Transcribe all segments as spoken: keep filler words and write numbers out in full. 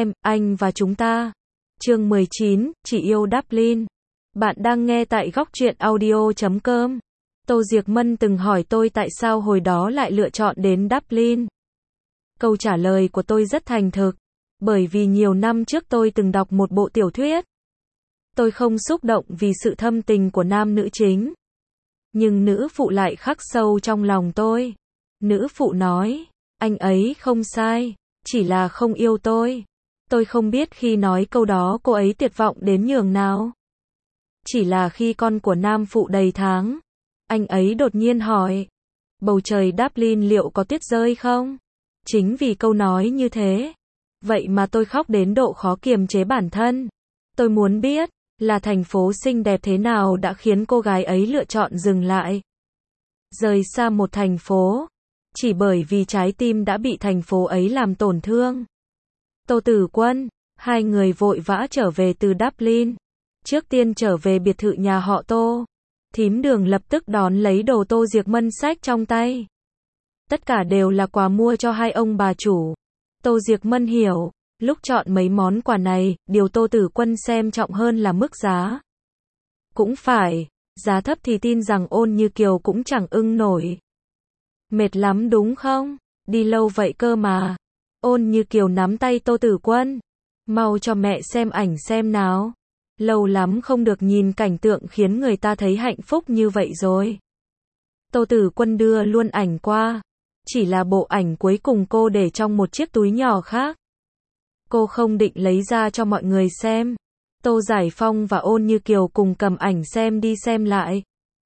em, anh và chúng ta. Chương mười chín, chỉ yêu Dublin. Bạn đang nghe tại góc truyện audio chấm com. Tô Diệc Mân từng hỏi tôi tại sao hồi đó lại lựa chọn đến Dublin. Câu trả lời của tôi rất thành thực. Bởi vì nhiều năm trước tôi từng đọc một bộ tiểu thuyết. Tôi không xúc động vì sự thâm tình của nam nữ chính. Nhưng nữ phụ lại khắc sâu trong lòng tôi. Nữ phụ nói, anh ấy không sai, chỉ là không yêu tôi. Tôi không biết khi nói câu đó cô ấy tuyệt vọng đến nhường nào. Chỉ là khi con của nam phụ đầy tháng, anh ấy đột nhiên hỏi, bầu trời Dublin liệu có tuyết rơi không? Chính vì câu nói như thế, vậy mà tôi khóc đến độ khó kiềm chế bản thân. Tôi muốn biết, là thành phố xinh đẹp thế nào đã khiến cô gái ấy lựa chọn dừng lại. Rời xa một thành phố, chỉ bởi vì trái tim đã bị thành phố ấy làm tổn thương. Tô Tử Quân, hai người vội vã trở về từ Dublin. Trước tiên trở về biệt thự nhà họ Tô. Thím Đường lập tức đón lấy đồ Tô Diệc Mân xách trong tay. Tất cả đều là quà mua cho hai ông bà chủ. Tô Diệc Mân hiểu, lúc chọn mấy món quà này, điều Tô Tử Quân xem trọng hơn là mức giá. Cũng phải, giá thấp thì tin rằng Ôn Như Kiều cũng chẳng ưng nổi. Mệt lắm đúng không? Đi lâu vậy cơ mà. Ôn Như Kiều nắm tay Tô Tử Quân. Mau cho mẹ xem ảnh xem nào. Lâu lắm không được nhìn cảnh tượng khiến người ta thấy hạnh phúc như vậy rồi. Tô Tử Quân đưa luôn ảnh qua. Chỉ là bộ ảnh cuối cùng cô để trong một chiếc túi nhỏ khác. Cô không định lấy ra cho mọi người xem. Tô Giải Phong và Ôn Như Kiều cùng cầm ảnh xem đi xem lại.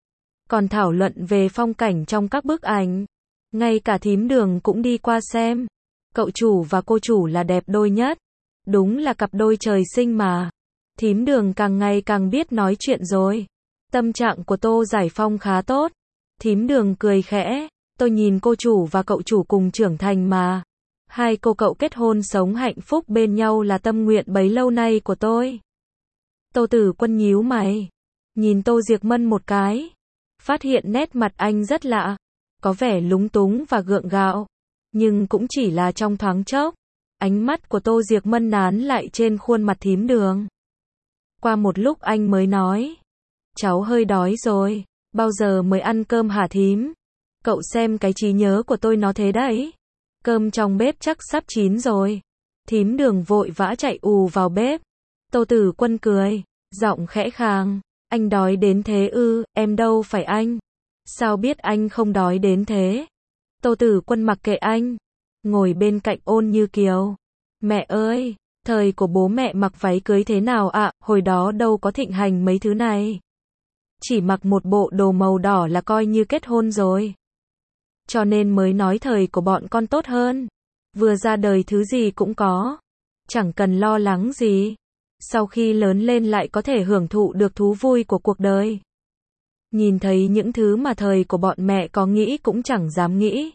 Còn thảo luận về phong cảnh trong các bức ảnh. Ngay cả thím Đường cũng đi qua xem. Cậu chủ và cô chủ là đẹp đôi nhất. Đúng là cặp đôi trời sinh mà. Thím Đường càng ngày càng biết nói chuyện rồi. Tâm trạng của Tô Giải Phong khá tốt. Thím Đường cười khẽ. Tôi nhìn cô chủ và cậu chủ cùng trưởng thành mà. Hai cô cậu kết hôn sống hạnh phúc bên nhau là tâm nguyện bấy lâu nay của tôi. Tô Tử Quân nhíu mày. Nhìn Tô Diệc Mân một cái. Phát hiện nét mặt anh rất lạ. Có vẻ lúng túng và gượng gạo. Nhưng cũng chỉ là trong thoáng chốc. Ánh mắt của Tô Diệc Mân nán lại trên khuôn mặt thím Đường. Qua một lúc anh mới nói. Cháu hơi đói rồi. Bao giờ mới ăn cơm hả thím? Cậu xem cái trí nhớ của tôi nó thế đấy. Cơm trong bếp chắc sắp chín rồi. Thím Đường vội vã chạy ù vào bếp. Tô Tử Quân cười. Giọng khẽ khàng. Anh đói đến thế ư, em đâu phải anh. Sao biết anh không đói đến thế? Tô Tử Quân mặc kệ anh. Ngồi bên cạnh Ôn Như Kiều. Mẹ ơi, thời của bố mẹ mặc váy cưới thế nào ạ? À? Hồi đó đâu có thịnh hành mấy thứ này. Chỉ mặc một bộ đồ màu đỏ là coi như kết hôn rồi. Cho nên mới nói thời của bọn con tốt hơn. Vừa ra đời thứ gì cũng có. Chẳng cần lo lắng gì. Sau khi lớn lên lại có thể hưởng thụ được thú vui của cuộc đời. Nhìn thấy những thứ mà thời của bọn mẹ có nghĩ cũng chẳng dám nghĩ.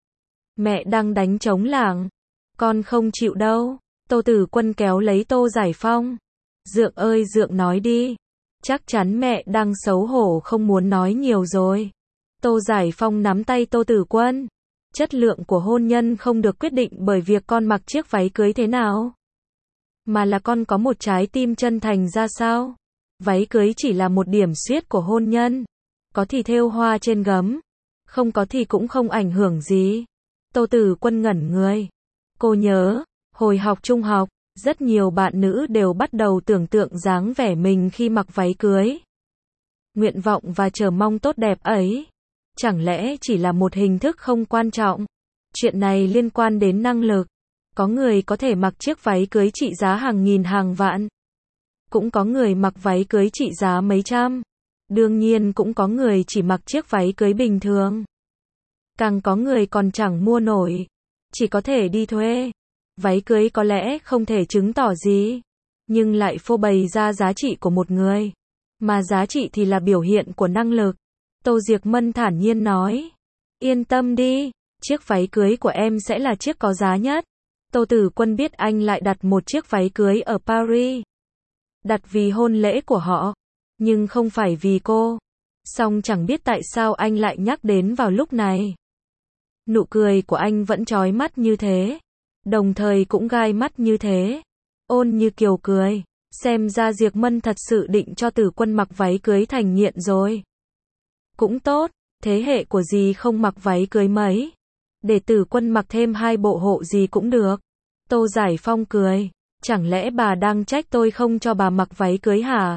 Mẹ đang đánh trống lảng. Con không chịu đâu. Tô Tử Quân kéo lấy Tô Giải Phong. Dượng ơi Dượng nói đi. Chắc chắn mẹ đang xấu hổ không muốn nói nhiều rồi. Tô Giải Phong nắm tay Tô Tử Quân. Chất lượng của hôn nhân không được quyết định bởi việc con mặc chiếc váy cưới thế nào. Mà là con có một trái tim chân thành ra sao. Váy cưới chỉ là một điểm xuyết của hôn nhân. Có thì thêu hoa trên gấm. Không có thì cũng không ảnh hưởng gì. Tô Tử Quân ngẩn người. Cô nhớ, hồi học trung học, rất nhiều bạn nữ đều bắt đầu tưởng tượng dáng vẻ mình khi mặc váy cưới. Nguyện vọng và chờ mong tốt đẹp ấy. Chẳng lẽ chỉ là một hình thức không quan trọng? Chuyện này liên quan đến năng lực. Có người có thể mặc chiếc váy cưới trị giá hàng nghìn hàng vạn. Cũng có người mặc váy cưới trị giá mấy trăm. Đương nhiên cũng có người chỉ mặc chiếc váy cưới bình thường. Càng có người còn chẳng mua nổi. Chỉ có thể đi thuê. Váy cưới có lẽ không thể chứng tỏ gì. Nhưng lại phô bày ra giá trị của một người. Mà giá trị thì là biểu hiện của năng lực. Tô Diệc Mân thản nhiên nói. Yên tâm đi. Chiếc váy cưới của em sẽ là chiếc có giá nhất. Tô Tử Quân biết anh lại đặt một chiếc váy cưới ở Paris. Đặt vì hôn lễ của họ. Nhưng không phải vì cô. Song chẳng biết tại sao anh lại nhắc đến vào lúc này. Nụ cười của anh vẫn chói mắt như thế. Đồng thời cũng gai mắt như thế. Ôn Như Kiều cười. Xem ra Diệp Mân thật sự định cho Tử Quân mặc váy cưới thành nghiện rồi. Cũng tốt, thế hệ của dì không mặc váy cưới mấy. Để Tử Quân mặc thêm hai bộ hộ gì cũng được. Tô Giải Phong cười. Chẳng lẽ bà đang trách tôi không cho bà mặc váy cưới hả?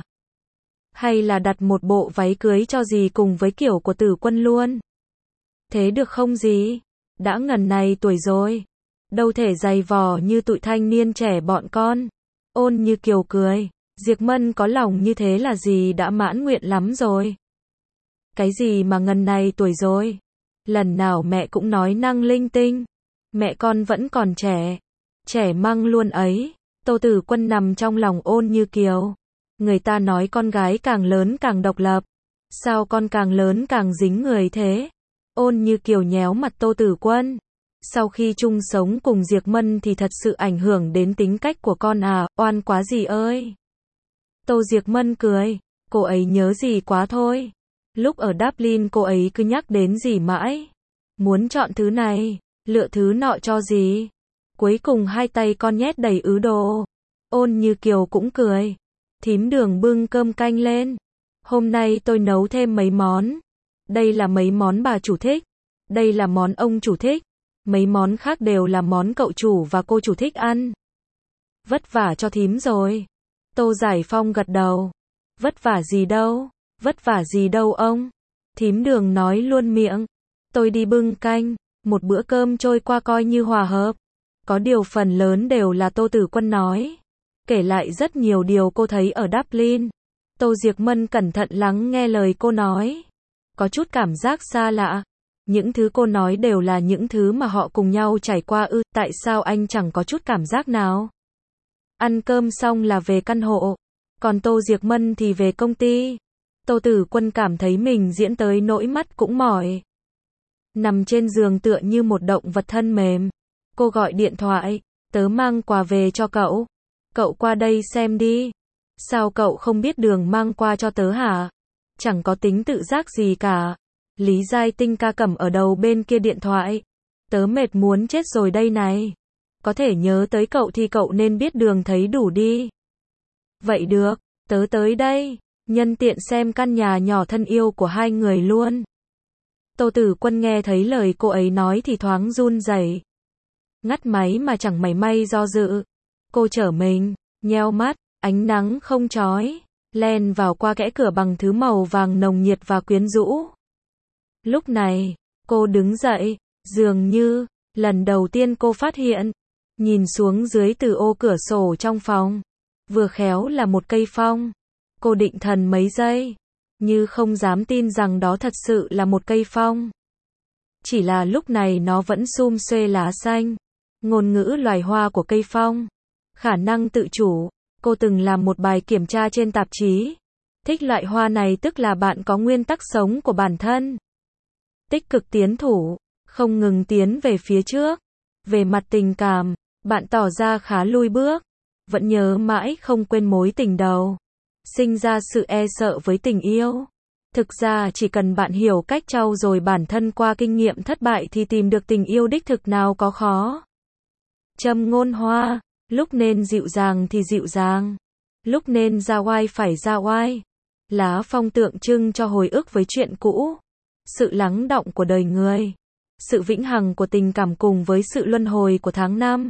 Hay là đặt một bộ váy cưới cho dì cùng với kiểu của Tử Quân luôn? Thế được không dì? Đã ngần này tuổi rồi. Đâu thể dày vò như tụi thanh niên trẻ bọn con. Ôn Như Kiều cười. Diệp Mân có lòng như thế là dì đã mãn nguyện lắm rồi. Cái gì mà ngần này tuổi rồi? Lần nào mẹ cũng nói năng linh tinh. Mẹ con vẫn còn trẻ. Trẻ măng luôn ấy. Tô Tử Quân nằm trong lòng Ôn Như Kiều. Người ta nói con gái càng lớn càng độc lập. Sao con càng lớn càng dính người thế? Ôn Như Kiều nhéo mặt Tô Tử Quân. Sau khi chung sống cùng Diệp Mân thì thật sự ảnh hưởng đến tính cách của con à, oan quá dì ơi. Tô Diệp Mân cười. Cô ấy nhớ dì quá thôi. Lúc ở Dublin cô ấy cứ nhắc đến dì mãi. Muốn chọn thứ này, lựa thứ nọ cho dì. Cuối cùng hai tay con nhét đầy ứ đồ. Ôn Như Kiều cũng cười. Thím Đường bưng cơm canh lên. Hôm nay tôi nấu thêm mấy món. Đây là mấy món bà chủ thích. Đây là món ông chủ thích. Mấy món khác đều là món cậu chủ và cô chủ thích ăn. Vất vả cho thím rồi. Tô Giải Phong gật đầu. Vất vả gì đâu, vất vả gì đâu ông. Thím Đường nói luôn miệng. Tôi đi bưng canh, một bữa cơm trôi qua coi như hòa hợp. Có điều phần lớn đều là Tô Tử Quân nói. Kể lại rất nhiều điều cô thấy ở Dublin. Tô Diệp Mân cẩn thận lắng nghe lời cô nói. Có chút cảm giác xa lạ. Những thứ cô nói đều là những thứ mà họ cùng nhau trải qua ư, tại sao anh chẳng có chút cảm giác nào? Ăn cơm xong là về căn hộ. Còn Tô Diệp Mân thì về công ty. Tô Tử Quân cảm thấy mình diễn tới nỗi mắt cũng mỏi. Nằm trên giường tựa như một động vật thân mềm. Cô gọi điện thoại. Tớ mang quà về cho cậu. Cậu qua đây xem đi. Sao cậu không biết đường mang qua cho tớ hả? Chẳng có tính tự giác gì cả. Lý Giai Tinh ca cầm ở đầu bên kia điện thoại. Tớ mệt muốn chết rồi đây này. Có thể nhớ tới cậu thì cậu nên biết đường thấy đủ đi. Vậy được, tớ tới đây. Nhân tiện xem căn nhà nhỏ thân yêu của hai người luôn. Tô Tử Quân nghe thấy lời cô ấy nói thì thoáng run rẩy. Ngắt máy mà chẳng mảy may do dự. Cô trở mình, nheo mắt, ánh nắng không chói, len vào qua kẽ cửa bằng thứ màu vàng nồng nhiệt và quyến rũ. Lúc này, cô đứng dậy, dường như, lần đầu tiên cô phát hiện, nhìn xuống dưới từ ô cửa sổ trong phòng, vừa khéo là một cây phong. Cô định thần mấy giây, như không dám tin rằng đó thật sự là một cây phong. Chỉ là lúc này nó vẫn sum xuê lá xanh, ngôn ngữ loài hoa của cây phong, khả năng tự chủ. Cô từng làm một bài kiểm tra trên tạp chí. Thích loại hoa này tức là bạn có nguyên tắc sống của bản thân. Tích cực tiến thủ, không ngừng tiến về phía trước. Về mặt tình cảm, bạn tỏ ra khá lui bước. Vẫn nhớ mãi không quên mối tình đầu. Sinh ra sự e sợ với tình yêu. Thực ra chỉ cần bạn hiểu cách trau dồi bản thân qua kinh nghiệm thất bại thì tìm được tình yêu đích thực nào có khó. Châm ngôn hoa, lúc nên dịu dàng thì dịu dàng. Lúc nên ra oai phải ra oai. Lá phong tượng trưng cho hồi ức với chuyện cũ. Sự lắng đọng của đời người. Sự vĩnh hằng của tình cảm cùng với sự luân hồi của tháng năm.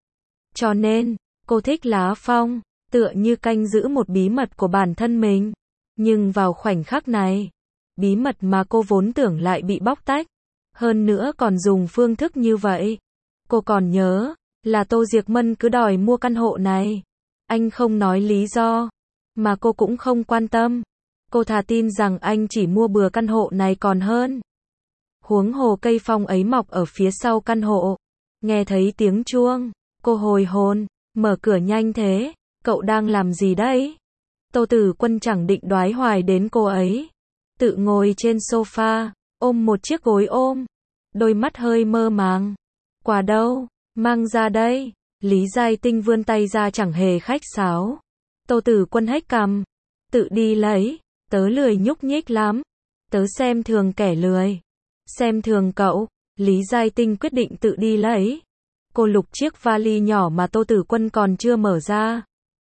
Cho nên, cô thích lá phong, tựa như canh giữ một bí mật của bản thân mình. Nhưng vào khoảnh khắc này, bí mật mà cô vốn tưởng lại bị bóc tách. Hơn nữa còn dùng phương thức như vậy. Cô còn nhớ, là Tô Diệp Mân cứ đòi mua căn hộ này. Anh không nói lý do, mà cô cũng không quan tâm. Cô thà tin rằng anh chỉ mua bừa căn hộ này còn hơn. Huống hồ cây phong ấy mọc ở phía sau căn hộ. Nghe thấy tiếng chuông, cô hồi hồn, mở cửa nhanh thế, cậu đang làm gì đấy? Tô Tử Quân chẳng định đoái hoài đến cô ấy. Tự ngồi trên sofa, ôm một chiếc gối ôm, đôi mắt hơi mơ màng. Quà đâu? Mang ra đây. Lý Giai Tinh vươn tay ra chẳng hề khách sáo. Tô Tử Quân hếch cằm. Tự đi lấy. Tớ lười nhúc nhích lắm. Tớ xem thường kẻ lười. Xem thường cậu. Lý Giai Tinh quyết định tự đi lấy. Cô lục chiếc vali nhỏ mà Tô Tử Quân còn chưa mở ra.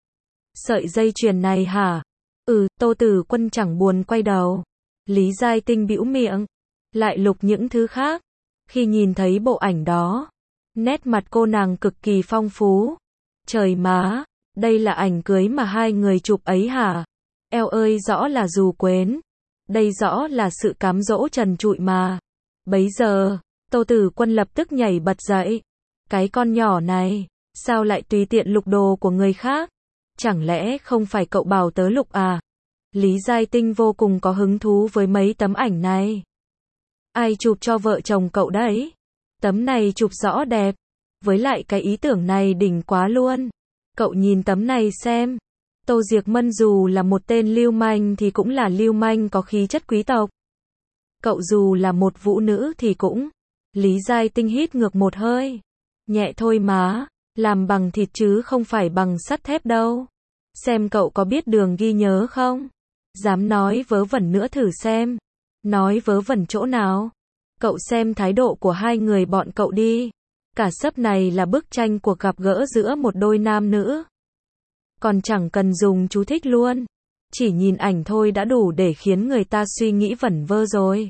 Sợi dây chuyền này hả? Ừ, Tô Tử Quân chẳng buồn quay đầu. Lý Giai Tinh bĩu miệng, lại lục những thứ khác. Khi nhìn thấy bộ ảnh đó, nét mặt cô nàng cực kỳ phong phú. Trời má, đây là ảnh cưới mà hai người chụp ấy hả? Eo ơi, rõ là dù quến. Đây rõ là sự cám dỗ trần trụi mà. Bấy giờ, Tô Tử Quân lập tức nhảy bật dậy. Cái con nhỏ này, sao lại tùy tiện lục đồ của người khác? Chẳng lẽ không phải cậu bảo tớ lục à? Lý Giai Tinh vô cùng có hứng thú với mấy tấm ảnh này. Ai chụp cho vợ chồng cậu đấy? Tấm này chụp rõ đẹp. Với lại cái ý tưởng này đỉnh quá luôn. Cậu nhìn tấm này xem. Tô Diệc Mân dù là một tên lưu manh thì cũng là lưu manh có khí chất quý tộc. Cậu dù là một vũ nữ thì cũng. Lý Giai Tinh hít ngược một hơi. Nhẹ thôi má, làm bằng thịt chứ không phải bằng sắt thép đâu. Xem cậu có biết đường ghi nhớ không? Dám nói vớ vẩn nữa thử xem. Nói vớ vẩn chỗ nào? Cậu xem thái độ của hai người bọn cậu đi. Cả sấp này là bức tranh cuộc gặp gỡ giữa một đôi nam nữ. Còn chẳng cần dùng chú thích luôn. Chỉ nhìn ảnh thôi đã đủ để khiến người ta suy nghĩ vẩn vơ rồi.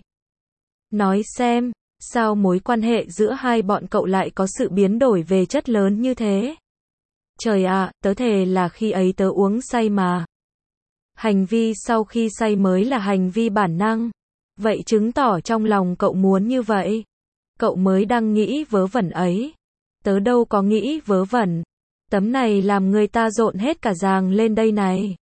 Nói xem, sao mối quan hệ giữa hai bọn cậu lại có sự biến đổi về chất lớn như thế? Trời ạ, tớ thề là khi ấy tớ uống say mà. Hành vi sau khi say mới là hành vi bản năng. Vậy chứng tỏ trong lòng cậu muốn như vậy. Cậu mới đang nghĩ vớ vẩn ấy. Tớ đâu có nghĩ vớ vẩn. Tấm này làm người ta rộn hết cả ràng lên đây này.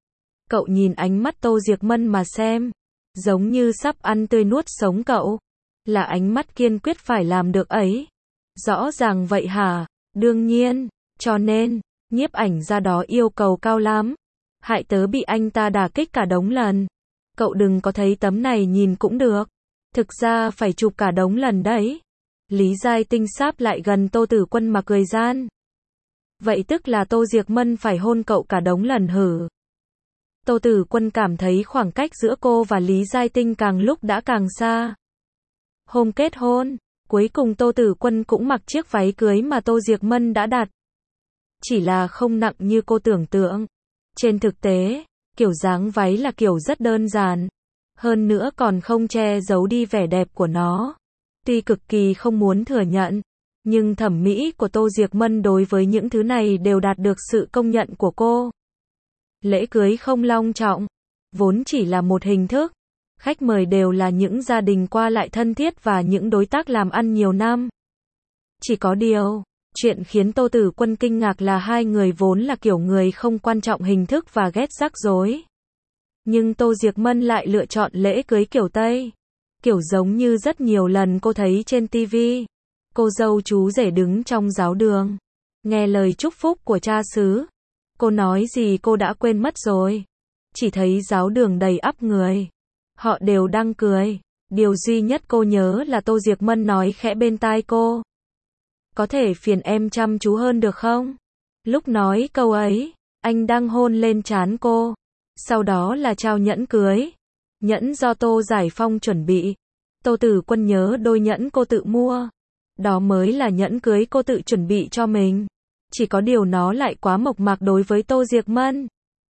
Cậu nhìn ánh mắt Tô Diệc Mân mà xem. Giống như sắp ăn tươi nuốt sống cậu. Là ánh mắt kiên quyết phải làm được ấy. Rõ ràng vậy hả? Đương nhiên. Cho nên, nhiếp ảnh ra đó yêu cầu cao lắm. Hại tớ bị anh ta đả kích cả đống lần. Cậu đừng có thấy tấm này nhìn cũng được. Thực ra phải chụp cả đống lần đấy. Lý Giai Tinh sáp lại gần Tô Tử Quân mà cười gian. Vậy tức là Tô Diệc Mân phải hôn cậu cả đống lần hử? Tô Tử Quân cảm thấy khoảng cách giữa cô và Lý Giai Tinh càng lúc đã càng xa. Hôm kết hôn, cuối cùng Tô Tử Quân cũng mặc chiếc váy cưới mà Tô Diệc Mân đã đặt. Chỉ là không nặng như cô tưởng tượng. Trên thực tế, kiểu dáng váy là kiểu rất đơn giản. Hơn nữa còn không che giấu đi vẻ đẹp của nó. Tuy cực kỳ không muốn thừa nhận, nhưng thẩm mỹ của Tô Diệc Mân đối với những thứ này đều đạt được sự công nhận của cô. Lễ cưới không long trọng, vốn chỉ là một hình thức. Khách mời đều là những gia đình qua lại thân thiết và những đối tác làm ăn nhiều năm. Chỉ có điều, chuyện khiến Tô Tử Quân kinh ngạc là hai người vốn là kiểu người không quan trọng hình thức và ghét rắc rối. Nhưng Tô Diệc Mân lại lựa chọn lễ cưới kiểu Tây. Kiểu giống như rất nhiều lần cô thấy trên ti vi. Cô dâu chú rể đứng trong giáo đường. Nghe lời chúc phúc của cha xứ. Cô nói gì cô đã quên mất rồi. Chỉ thấy giáo đường đầy ắp người. Họ đều đang cười. Điều duy nhất cô nhớ là Tô Diệc Mân nói khẽ bên tai cô. Có thể phiền em chăm chú hơn được không? Lúc nói câu ấy, anh đang hôn lên trán cô. Sau đó là trao nhẫn cưới. Nhẫn do Tô Giải Phong chuẩn bị. Tô Tử Quân nhớ đôi nhẫn cô tự mua. Đó mới là nhẫn cưới cô tự chuẩn bị cho mình. Chỉ có điều nó lại quá mộc mạc đối với Tô Diệc Mân.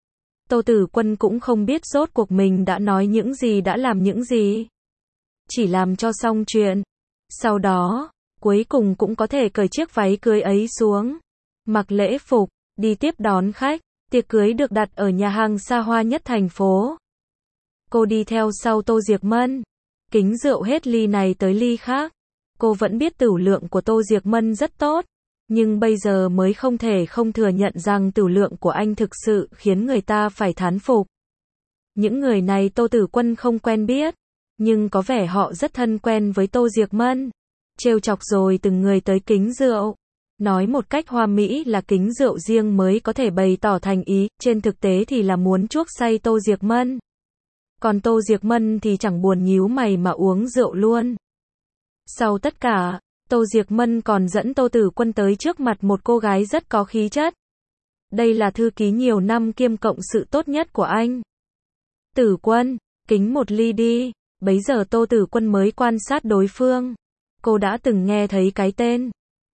Tô Tử Quân cũng không biết rốt cuộc mình đã nói những gì đã làm những gì. Chỉ làm cho xong chuyện. Sau đó, cuối cùng cũng có thể cởi chiếc váy cưới ấy xuống. Mặc lễ phục, đi tiếp đón khách. Tiệc cưới được đặt ở nhà hàng xa hoa nhất thành phố. Cô đi theo sau Tô Diệc Mân. Kính rượu hết ly này tới ly khác. Cô vẫn biết tửu lượng của Tô Diệc Mân rất tốt. Nhưng bây giờ mới không thể không thừa nhận rằng tửu lượng của anh thực sự khiến người ta phải thán phục. Những người này Tô Tử Quân không quen biết. Nhưng có vẻ họ rất thân quen với Tô Diệc Mân. Trêu chọc rồi từng người tới kính rượu. Nói một cách hoa mỹ là kính rượu riêng mới có thể bày tỏ thành ý, trên thực tế thì là muốn chuốc say Tô Diệc Mân. Còn Tô Diệc Mân thì chẳng buồn nhíu mày mà uống rượu luôn. Sau tất cả, Tô Diệc Mân còn dẫn Tô Tử Quân tới trước mặt một cô gái rất có khí chất. Đây là thư ký nhiều năm kiêm cộng sự tốt nhất của anh. Tử Quân, kính một ly đi. Bấy giờ Tô Tử Quân mới quan sát đối phương. Cô đã từng nghe thấy cái tên.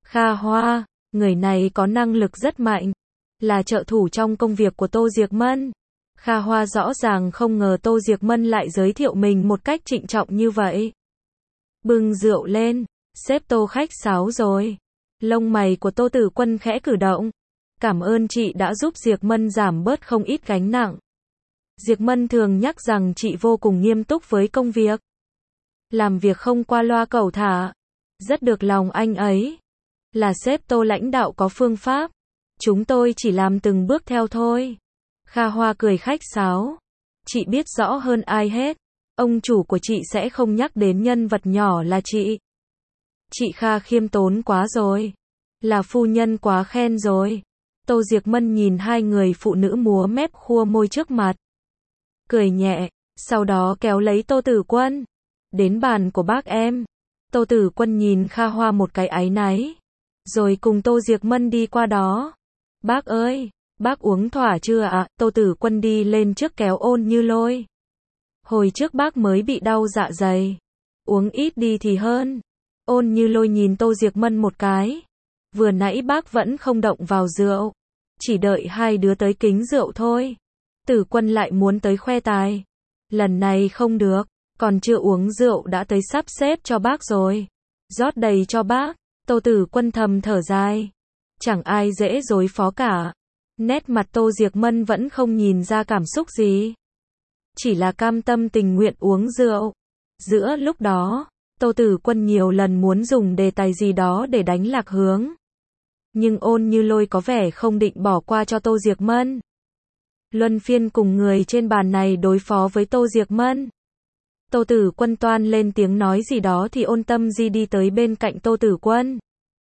Kha Hoa, người này có năng lực rất mạnh, là trợ thủ trong công việc của Tô Diệc Mân. Kha Hoa rõ ràng không ngờ Tô Diệc Mân lại giới thiệu mình một cách trịnh trọng như vậy. Bưng rượu lên, sếp Tô khách sáo rồi. Lông mày của Tô Tử Quân khẽ cử động. Cảm ơn chị đã giúp Diệc Mân giảm bớt không ít gánh nặng. Diệc Mân thường nhắc rằng chị vô cùng nghiêm túc với công việc. Làm việc không qua loa cẩu thả. Rất được lòng anh ấy. Là sếp Tô lãnh đạo có phương pháp. Chúng tôi chỉ làm từng bước theo thôi. Kha Hoa cười khách sáo. Chị biết rõ hơn ai hết. Ông chủ của chị sẽ không nhắc đến nhân vật nhỏ là chị. Chị Kha khiêm tốn quá rồi. Là phu nhân quá khen rồi. Tô Diệc Mân nhìn hai người phụ nữ múa mép khua môi trước mặt. Cười nhẹ, sau đó kéo lấy Tô Tử Quân. Đến bàn của bác em. Tô Tử Quân nhìn Kha Hoa một cái áy náy. Rồi cùng Tô Diệc Mân đi qua đó. Bác ơi, bác uống thỏa chưa ạ? À? Tô Tử Quân đi lên trước kéo Ôn Như Lôi. Hồi trước bác mới bị đau dạ dày. Uống ít đi thì hơn. Ôn Như Lôi nhìn Tô Diệc Mân một cái. Vừa nãy bác vẫn không động vào rượu. Chỉ đợi hai đứa tới kính rượu thôi. Tử Quân lại muốn tới khoe tài. Lần này không được. Còn chưa uống rượu đã tới sắp xếp cho bác rồi. Rót đầy cho bác. Tô Tử Quân thầm thở dài. Chẳng ai dễ đối phó cả. Nét mặt Tô Diệc Mân vẫn không nhìn ra cảm xúc gì. Chỉ là cam tâm tình nguyện uống rượu. Giữa lúc đó, Tô Tử Quân nhiều lần muốn dùng đề tài gì đó để đánh lạc hướng. Nhưng Ôn Như Lôi có vẻ không định bỏ qua cho Tô Diệc Mân. Luân phiên cùng người trên bàn này đối phó với Tô Diệc Mân. Tô Tử Quân toan lên tiếng nói gì đó thì Ôn Tâm Di đi tới bên cạnh Tô Tử Quân.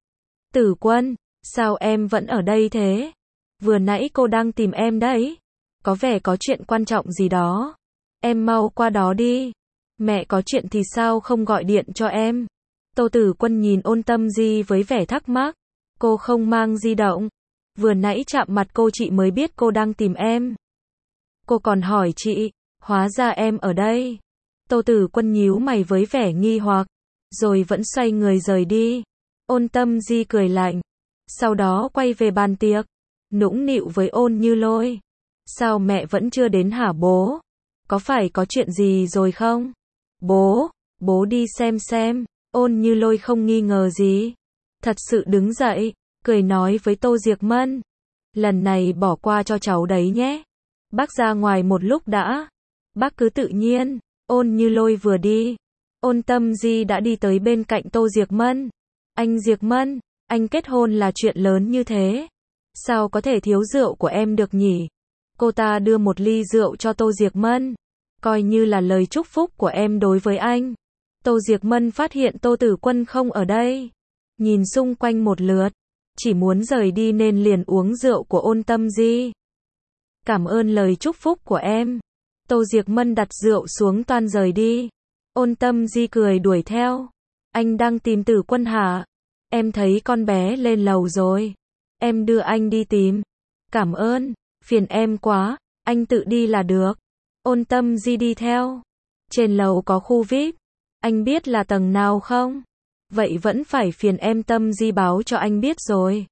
Tử Quân, sao em vẫn ở đây thế? Vừa nãy cô đang tìm em đấy. Có vẻ có chuyện quan trọng gì đó. Em mau qua đó đi. Mẹ có chuyện thì sao không gọi điện cho em? Tô Tử Quân nhìn Ôn Tâm Di với vẻ thắc mắc. Cô không mang di động. Vừa nãy chạm mặt cô chị mới biết cô đang tìm em. Cô còn hỏi chị, hóa ra em ở đây. Tô Tử Quân nhíu mày với vẻ nghi hoặc, rồi vẫn xoay người rời đi. Ôn Tâm Di cười lạnh. Sau đó quay về bàn tiệc. Nũng nịu với Ôn Như Lôi. Sao mẹ vẫn chưa đến hả bố? Có phải có chuyện gì rồi không? Bố, bố đi xem xem. Ôn Như Lôi không nghi ngờ gì. Thật sự đứng dậy, cười nói với Tô Diệc Mân. Lần này bỏ qua cho cháu đấy nhé. Bác ra ngoài một lúc đã. Bác cứ tự nhiên. Ôn Như Lôi vừa đi. Ôn Tâm Di đã đi tới bên cạnh Tô Diệc Mân. Anh Diệc Mân, anh kết hôn là chuyện lớn như thế. Sao có thể thiếu rượu của em được nhỉ? Cô ta đưa một ly rượu cho Tô Diệc Mân. Coi như là lời chúc phúc của em đối với anh. Tô Diệc Mân phát hiện Tô Tử Quân không ở đây. Nhìn xung quanh một lượt. Chỉ muốn rời đi nên liền uống rượu của Ôn Tâm Di. Cảm ơn lời chúc phúc của em. Tô Diệc Mân đặt rượu xuống toan rời đi. Ôn Tâm Di cười đuổi theo. Anh đang tìm Tử Quân hả? Em thấy con bé lên lầu rồi. Em đưa anh đi tìm. Cảm ơn, phiền em quá, anh tự đi là được. Ôn Tâm Di đi theo. Trên lầu có khu vi ai pi. Anh biết là tầng nào không? Vậy vẫn phải phiền em Tâm Di báo cho anh biết rồi.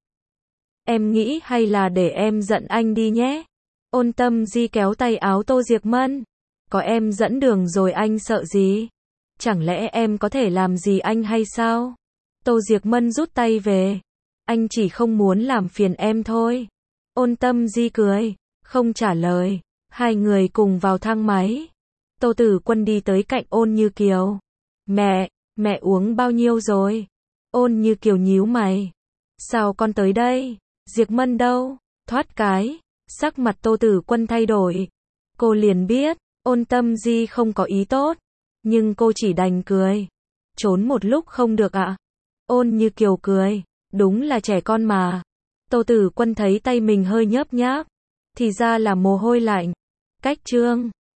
Em nghĩ hay là để em dẫn anh đi nhé. Ôn Tâm Di kéo tay áo Tô Diệc Mân. Có em dẫn đường rồi anh sợ gì? Chẳng lẽ em có thể làm gì anh hay sao? Tô Diệc Mân rút tay về. Anh chỉ không muốn làm phiền em thôi. Ôn Tâm Di cười, không trả lời. Hai người cùng vào thang máy. Tô Tử Quân đi tới cạnh Ôn Như Kiều. Mẹ, mẹ uống bao nhiêu rồi? Ôn Như Kiều nhíu mày. Sao con tới đây? Diệc Mân đâu? Thoát cái. Sắc mặt Tô Tử Quân thay đổi. Cô liền biết, Ôn Tâm Di không có ý tốt. Nhưng cô chỉ đành cười. Trốn một lúc không được ạ? À? Ôn Như Kiều cười. Đúng là trẻ con mà. Tô Tử Quân thấy tay mình hơi nhớp nháp. Thì ra là mồ hôi lạnh. Cách trương.